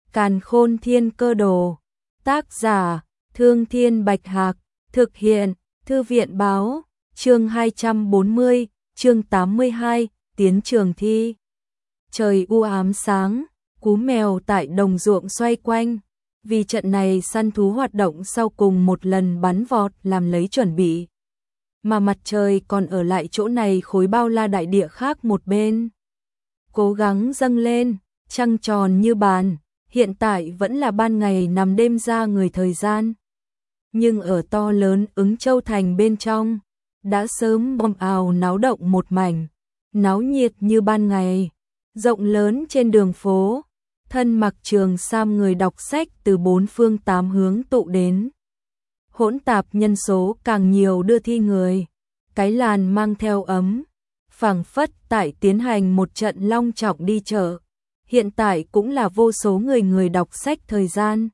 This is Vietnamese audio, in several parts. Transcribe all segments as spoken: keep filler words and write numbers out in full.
Càn Khôn Thiên Cơ Đồ. Tác giả: Thương Thiên Bạch Hạc. Thực hiện: Thư viện Báo. Chương hai trăm bốn mươi, chương tám mươi hai, tiến trường thi. Trời u ám sáng, cú mèo tại đồng ruộng xoay quanh. Vì trận này săn thú hoạt động sau cùng một lần bắn vọt làm lấy chuẩn bị. Mà mặt trời còn ở lại chỗ này khối bao la đại địa khác một bên. Cố gắng dâng lên, trăng tròn như bàn, hiện tại vẫn là ban ngày nằm đêm ra người thời gian. Nhưng ở to lớn Ứng Châu Thành bên trong, đã sớm ồn ào náo động một mảnh, náo nhiệt như ban ngày, rộng lớn trên đường phố, thân mặc trường sam người đọc sách từ bốn phương tám hướng tụ đến. Hỗn tạp nhân số càng nhiều đưa thi người, cái làn mang theo ấm, phảng phất tại tiến hành một trận long trọng đi chợ. Hiện tại cũng là vô số người người đọc sách thời gian.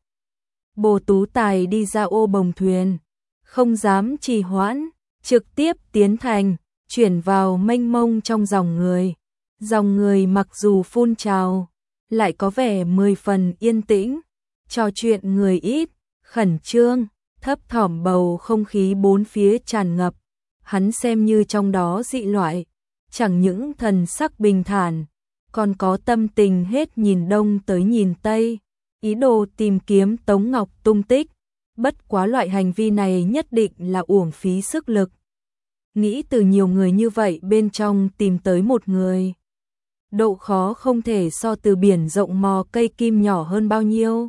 Bồ Tú Tài đi ra ô bồng thuyền, không dám trì hoãn, trực tiếp tiến thành, chuyển vào mênh mông trong dòng người. Dòng người mặc dù phun trào, lại có vẻ mười phần yên tĩnh, trò chuyện người ít, khẩn trương, thấp thỏm bầu không khí bốn phía tràn ngập. Hắn xem như trong đó dị loại, chẳng những thần sắc bình thản, còn có tâm tình hết nhìn đông tới nhìn tây, ý đồ tìm kiếm Tống Ngọc tung tích. Bất quá loại hành vi này nhất định là uổng phí sức lực. Nghĩ từ nhiều người như vậy bên trong tìm tới một người, độ khó không thể so từ biển rộng mò cây kim nhỏ hơn bao nhiêu.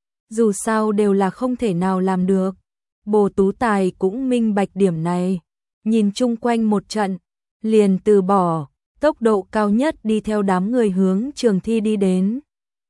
Dù sao đều là không thể nào làm được. Bồ Tú Tài cũng minh bạch điểm này, nhìn chung quanh một trận, liền từ bỏ, tốc độ cao nhất đi theo đám người hướng trường thi đi đến.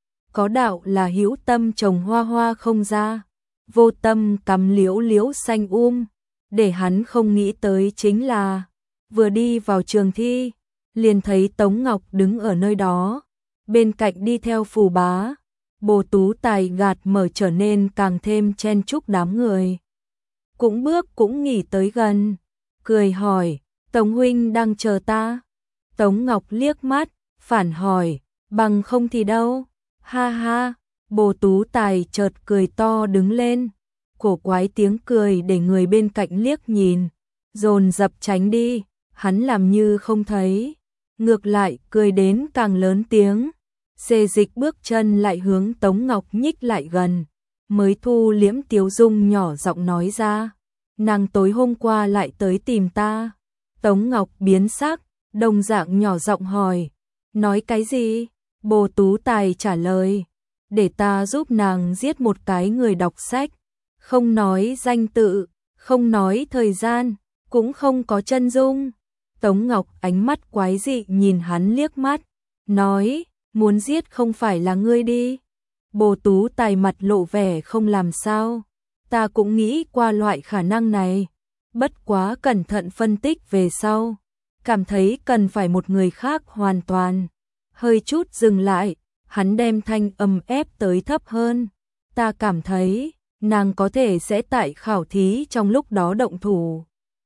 Có đạo là hữu tâm trồng hoa hoa không ra, vô tâm cắm liễu liễu xanh um. Để hắn không nghĩ tới chính là, vừa đi vào trường thi, liền thấy Tống Ngọc đứng ở nơi đó, bên cạnh đi theo Phù Bá. Bồ Tú Tài gạt mở trở nên càng thêm chen chúc đám người. Cũng bước cũng nghỉ tới gần, cười hỏi, Tống huynh đang chờ ta? Tống Ngọc liếc mắt, phản hỏi, bằng không thì đâu? Ha ha, Bồ Tú Tài chợt cười to đứng lên, cổ quái tiếng cười để người bên cạnh liếc nhìn, dồn dập tránh đi, hắn làm như không thấy, ngược lại cười đến càng lớn tiếng. Xê Dịch bước chân lại hướng Tống Ngọc nhích lại gần, mới thu liễm tiếu dung nhỏ giọng nói ra, nàng tối hôm qua lại tới tìm ta. Tống Ngọc biến sắc, đồng dạng nhỏ giọng hỏi, nói cái gì? Bồ Tú Tài trả lời, để ta giúp nàng giết một cái người đọc sách, không nói danh tự, không nói thời gian, cũng không có chân dung. Tống Ngọc ánh mắt quái dị nhìn hắn liếc mắt, nói, muốn giết không phải là ngươi đi. Bồ Tú Tài mặt lộ vẻ không làm sao, ta cũng nghĩ qua loại khả năng này, bất quá cẩn thận phân tích về sau, cảm thấy cần phải một người khác hoàn toàn. Hơi chút dừng lại, hắn đem thanh âm ép tới thấp hơn, ta cảm thấy nàng có thể sẽ tại khảo thí trong lúc đó động thủ.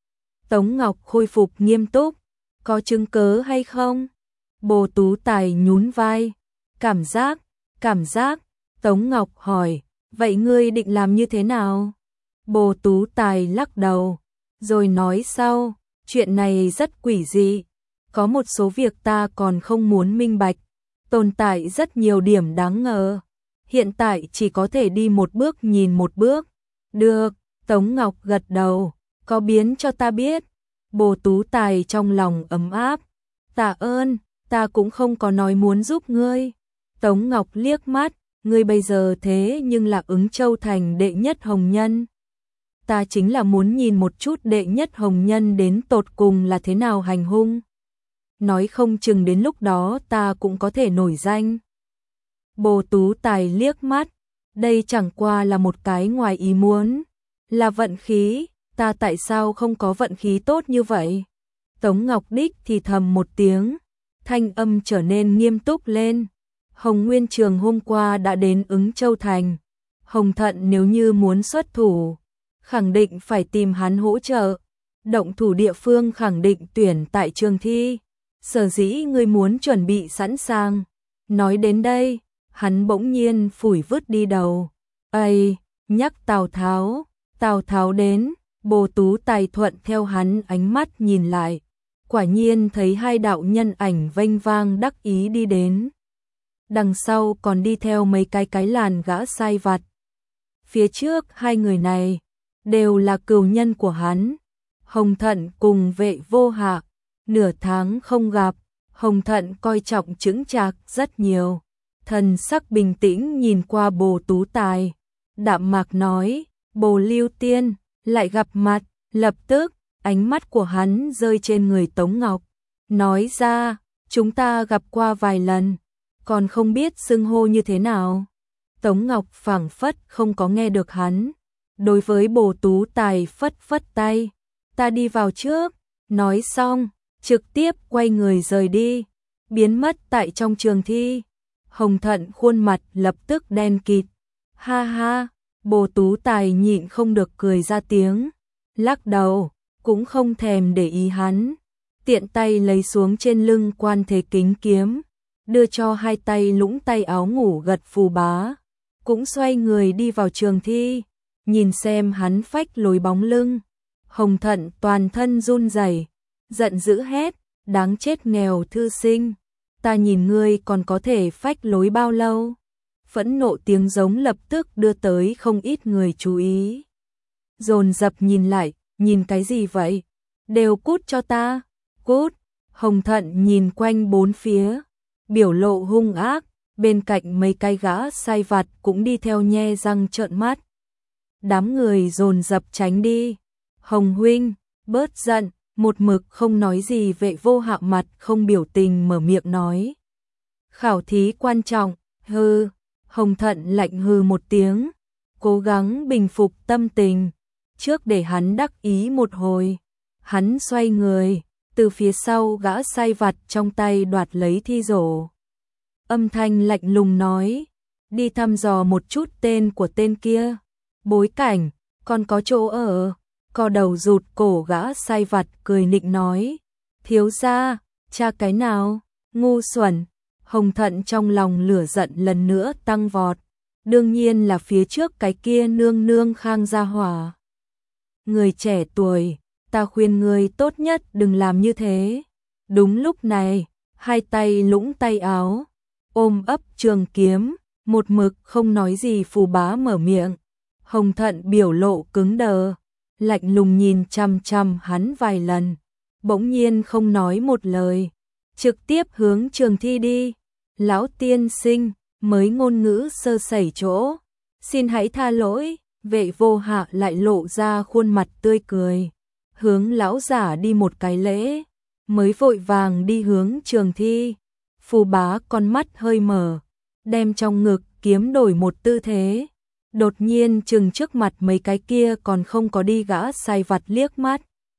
Tống Ngọc khôi phục nghiêm túc, có chứng cớ hay không? Bồ Tú Tài nhún vai, cảm giác, cảm giác. Tống Ngọc hỏi, vậy ngươi định làm như thế nào? Bồ Tú Tài lắc đầu, rồi nói sau, chuyện này rất quỷ dị, có một số việc ta còn không muốn minh bạch, tồn tại rất nhiều điểm đáng ngờ. Hiện tại chỉ có thể đi một bước nhìn một bước. Được, Tống Ngọc gật đầu, có biến cho ta biết. Bồ Tú Tài trong lòng ấm áp, tạ ơn, ta cũng không có nói muốn giúp ngươi. Tống Ngọc liếc mắt, ngươi bây giờ thế nhưng là Ứng Châu Thành đệ nhất hồng nhân. Ta chính là muốn nhìn một chút đệ nhất hồng nhân đến tột cùng là thế nào hành hung. Nói không chừng đến lúc đó ta cũng có thể nổi danh. Bồ Tú Tài liếc mắt, đây chẳng qua là một cái ngoài ý muốn, là vận khí, ta tại sao không có vận khí tốt như vậy? Tống Ngọc Đích thì thầm một tiếng, thanh âm trở nên nghiêm túc lên. Hồng Nguyên Trường hôm qua đã đến Ứng Châu Thành, Hồng Thận nếu như muốn xuất thủ, khẳng định phải tìm hắn hỗ trợ. Động thủ địa phương khẳng định tuyển tại trường thi, sở dĩ ngươi muốn chuẩn bị sẵn sàng. Nói đến đây, hắn bỗng nhiên phủi vứt đi đầu. Ây, nhắc Tào Tháo, Tào Tháo đến, Bồ Tú Tài thuận theo hắn ánh mắt nhìn lại. Quả nhiên thấy hai đạo nhân ảnh vênh vang đắc ý đi đến. Đằng sau còn đi theo mấy cái cái làn gã sai vặt. Phía trước hai người này đều là cừu nhân của hắn. Hồng Thận cùng Vệ Vô Hạ, nửa tháng không gặp, Hồng Thận coi trọng chững chạc rất nhiều. Thần sắc bình tĩnh nhìn qua Bồ Tú Tài, đạm mạc nói, Bồ Lưu Tiên, lại gặp mặt. Lập tức, ánh mắt của hắn rơi trên người Tống Ngọc, nói ra, chúng ta gặp qua vài lần, còn không biết xưng hô như thế nào. Tống Ngọc phảng phất không có nghe được hắn, đối với Bồ Tú Tài phất phất tay, ta đi vào trước, nói xong, trực tiếp quay người rời đi, biến mất tại trong trường thi. Hồng Thận khuôn mặt lập tức đen kịt, ha ha, Bồ Tú Tài nhịn không được cười ra tiếng, lắc đầu, cũng không thèm để ý hắn, tiện tay lấy xuống trên lưng Quan Thế Kính kiếm, đưa cho hai tay lũng tay áo ngủ gật Phù Bá, cũng xoay người đi vào trường thi, nhìn xem hắn phách lối bóng lưng. Hồng Thận toàn thân run rẩy, giận dữ hét, đáng chết nghèo thư sinh, ta nhìn ngươi còn có thể phách lối bao lâu. Phẫn nộ tiếng giống lập tức đưa tới không ít người chú ý. Dồn dập nhìn lại, nhìn cái gì vậy? Đều cút cho ta, cút. Hồng Thận nhìn quanh bốn phía, biểu lộ hung ác, bên cạnh mấy cái gã sai vặt cũng đi theo nhe răng trợn mắt. Đám người dồn dập tránh đi. Hồng huynh, bớt giận, một mực không nói gì. Vệ Vô Hạ mặt không biểu tình mở miệng nói. Khảo thí quan trọng, hư. Hồng Thận lạnh hừ một tiếng, cố gắng bình phục tâm tình, trước để hắn đắc ý một hồi. Hắn xoay người, từ phía sau gã sai vặt trong tay đoạt lấy thi rổ. Âm thanh lạnh lùng nói, đi thăm dò một chút tên của tên kia, bối cảnh, còn có chỗ ở. Co đầu rụt cổ gã sai vặt cười nịnh nói, thiếu gia, cha cái nào, ngu xuẩn. Hồng Thận trong lòng lửa giận lần nữa tăng vọt, đương nhiên là phía trước cái kia nương nương Khang gia hỏa. Người trẻ tuổi, ta khuyên người tốt nhất đừng làm như thế. Đúng lúc này, hai tay lũng tay áo, ôm ấp trường kiếm, một mực không nói gì Phù Bá mở miệng. Hồng Thận biểu lộ cứng đờ, lạnh lùng nhìn chằm chằm hắn vài lần, bỗng nhiên không nói một lời, trực tiếp hướng trường thi đi. Lão tiên sinh, mới ngôn ngữ sơ sẩy chỗ, xin hãy tha lỗi. Vệ Vô Hạ lại lộ ra khuôn mặt tươi cười, hướng lão giả đi một cái lễ, mới vội vàng đi hướng trường thi. Phù Bá con mắt hơi mở, đem trong ngực kiếm đổi một tư thế, đột nhiên chừng trước mặt mấy cái kia còn không có đi gã sai vặt liếc mắt,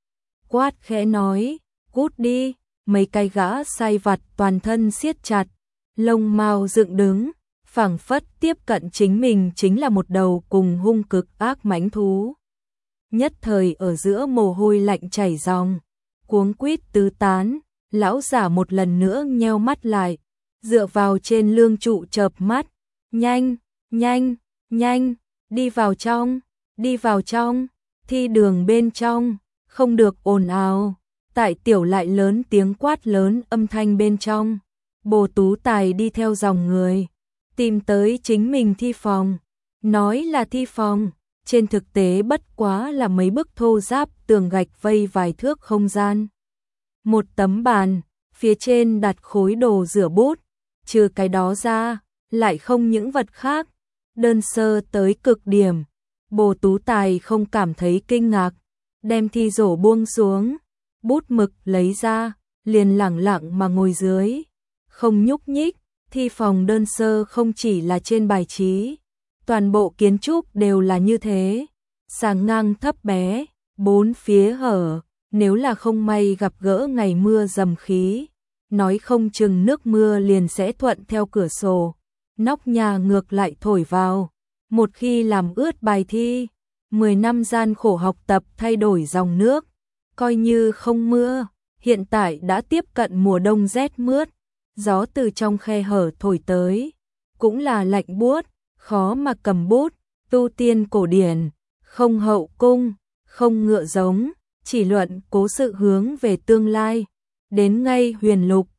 quát khẽ nói, cút đi. Mấy cái gã sai vặt toàn thân siết chặt, lông mao dựng đứng, phảng phất tiếp cận chính mình chính là một đầu cùng hung cực ác mãnh thú. Nhất thời ở giữa mồ hôi lạnh chảy ròng, cuống quýt tứ tán. Lão giả một lần nữa nheo mắt lại, dựa vào trên lương trụ chợp mắt, nhanh, nhanh, nhanh, đi vào trong, đi vào trong, thi đường bên trong, không được ồn ào. Tại tiểu lại lớn tiếng quát lớn âm thanh bên trong, Bồ Tú Tài đi theo dòng người, tìm tới chính mình thi phòng, nói là thi phòng, trên thực tế bất quá là mấy bức thô ráp tường gạch vây vài thước không gian. Một tấm bàn, phía trên đặt khối đồ rửa bút, trừ cái đó ra, lại không những vật khác, đơn sơ tới cực điểm. Bồ Tú Tài không cảm thấy kinh ngạc, đem thi rổ buông xuống, bút mực lấy ra, liền lẳng lặng mà ngồi dưới, không nhúc nhích. Thi phòng đơn sơ không chỉ là trên bài trí, toàn bộ kiến trúc đều là như thế, sàng ngang thấp bé, bốn phía hở, nếu là không may gặp gỡ ngày mưa dầm khí, nói không chừng nước mưa liền sẽ thuận theo cửa sổ, nóc nhà ngược lại thổi vào. Một khi làm ướt bài thi, mười năm gian khổ học tập thay đổi dòng nước, coi như không mưa, hiện tại đã tiếp cận mùa đông rét mướt, gió từ trong khe hở thổi tới, cũng là lạnh buốt, khó mà cầm bút, tu tiên cổ điển, không hậu cung, không ngựa giống, chỉ luận cố sự hướng về tương lai. Đến ngay huyền lục,